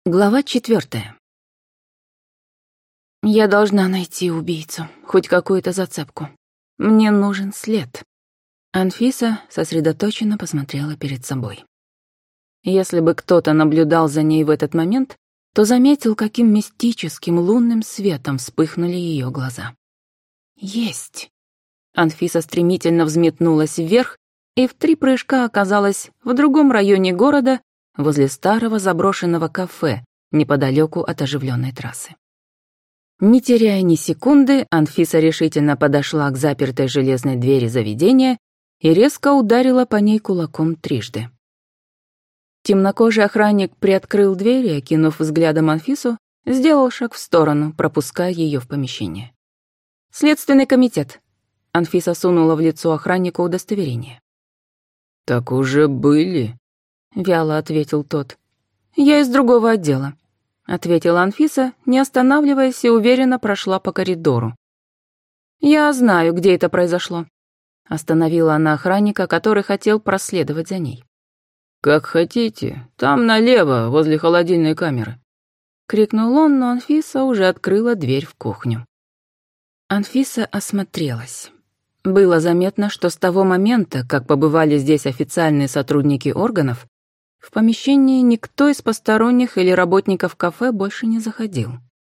Глава 4. Я должна найти убийцу, хоть какую-то зацепку. Мне нужен след. Анфиса сосредоточенно посмотрела перед собой. Если бы кто-то наблюдал за ней в этот момент, то заметил, каким мистическим лунным светом вспыхнули ее глаза. Есть! Анфиса стремительно взметнулась вверх и в 3 прыжка оказалась в другом районе города, возле старого заброшенного кафе, неподалеку от оживленной трассы. Не теряя ни секунды, Анфиса решительно подошла к запертой железной двери заведения и резко ударила по ней кулаком 3. Темнокожий охранник приоткрыл дверь и, окинув взглядом Анфису, сделал шаг в сторону, пропуская ее в помещение. «Следственный комитет». Анфиса сунула в лицо охраннику удостоверение. «Так уже были?» — вяло ответил тот. «Я из другого отдела», — ответила Анфиса, не останавливаясь, и уверенно прошла по коридору. «Я знаю, где это произошло», — остановила она охранника, который хотел проследовать за ней. «Как хотите, там налево, возле холодильной камеры», — крикнул он, но Анфиса уже открыла дверь в кухню. Анфиса осмотрелась. Было заметно, что с того момента, как побывали здесь официальные сотрудники органов, в помещении никто из посторонних или работников кафе больше не заходил.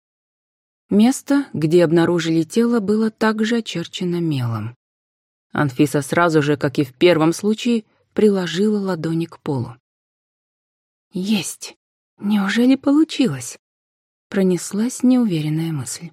Место, где обнаружили тело, было также очерчено мелом. Анфиса сразу же, как и в первом случае, приложила ладони к полу. «Есть! Неужели получилось?» Пронеслась неуверенная мысль.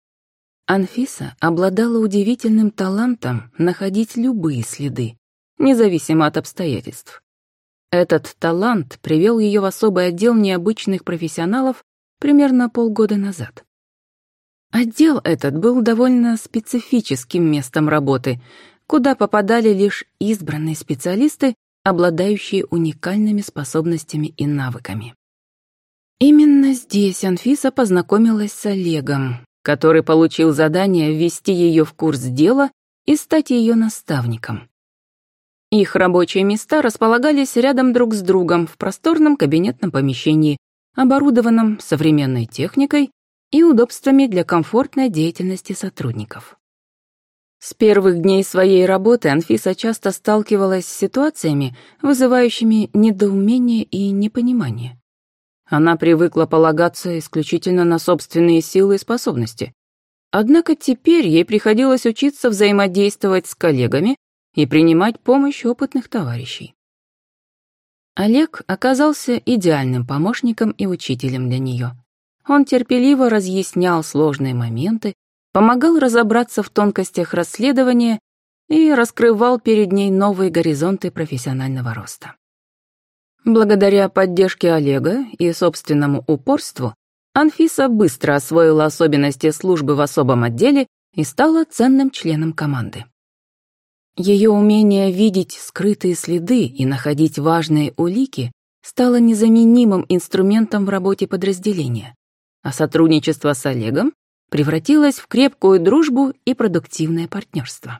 Анфиса обладала удивительным талантом находить любые следы, независимо от обстоятельств. Этот талант привел ее в особый отдел необычных профессионалов примерно полгода назад. Отдел этот был довольно специфическим местом работы, куда попадали лишь избранные специалисты, обладающие уникальными способностями и навыками. Именно здесь Анфиса познакомилась с Олегом, который получил задание ввести ее в курс дела и стать ее наставником. Их рабочие места располагались рядом друг с другом в просторном кабинетном помещении, оборудованном современной техникой и удобствами для комфортной деятельности сотрудников. С первых дней своей работы Анфиса часто сталкивалась с ситуациями, вызывающими недоумение и непонимание. Она привыкла полагаться исключительно на собственные силы и способности. Однако теперь ей приходилось учиться взаимодействовать с коллегами и принимать помощь опытных товарищей. Олег оказался идеальным помощником и учителем для нее. Он терпеливо разъяснял сложные моменты, помогал разобраться в тонкостях расследования и раскрывал перед ней новые горизонты профессионального роста. Благодаря поддержке Олега и собственному упорству Анфиса быстро освоила особенности службы в особом отделе и стала ценным членом команды. Ее умение видеть скрытые следы и находить важные улики стало незаменимым инструментом в работе подразделения, а сотрудничество с Олегом превратилось в крепкую дружбу и продуктивное партнерство.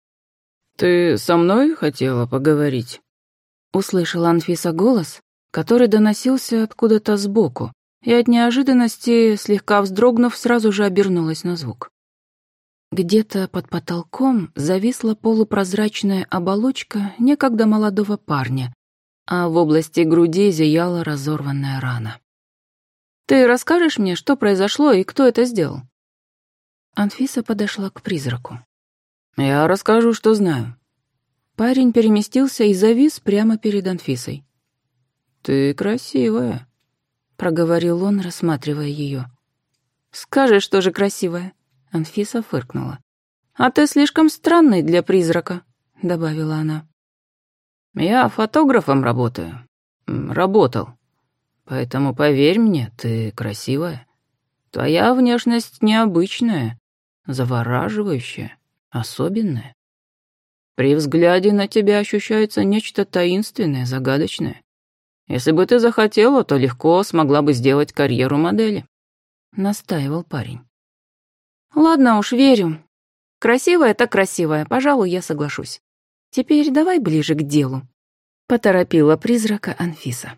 «Ты со мной хотела поговорить?» Услышала Анфиса голос, который доносился откуда-то сбоку, и от неожиданности, слегка вздрогнув, сразу же обернулась на звук. Где-то под потолком зависла полупрозрачная оболочка некогда молодого парня, а в области груди зияла разорванная рана. «Ты расскажешь мне, что произошло и кто это сделал?» Анфиса подошла к призраку. «Я расскажу, что знаю». Парень переместился и завис прямо перед Анфисой. «Ты красивая», — проговорил он, рассматривая ее. «Скажи, что же красивая?» Анфиса фыркнула. «А ты слишком странный для призрака», — добавила она. «Я фотографом работаю. Работал. Поэтому поверь мне, ты красивая. Твоя внешность необычная, завораживающая, особенная. При взгляде на тебя ощущается нечто таинственное, загадочное. Если бы ты захотела, то легко смогла бы сделать карьеру модели», — настаивал парень. «Ладно уж, верю. Красивая так красивая, пожалуй, я соглашусь. Теперь давай ближе к делу», — поторопила призрака Анфиса.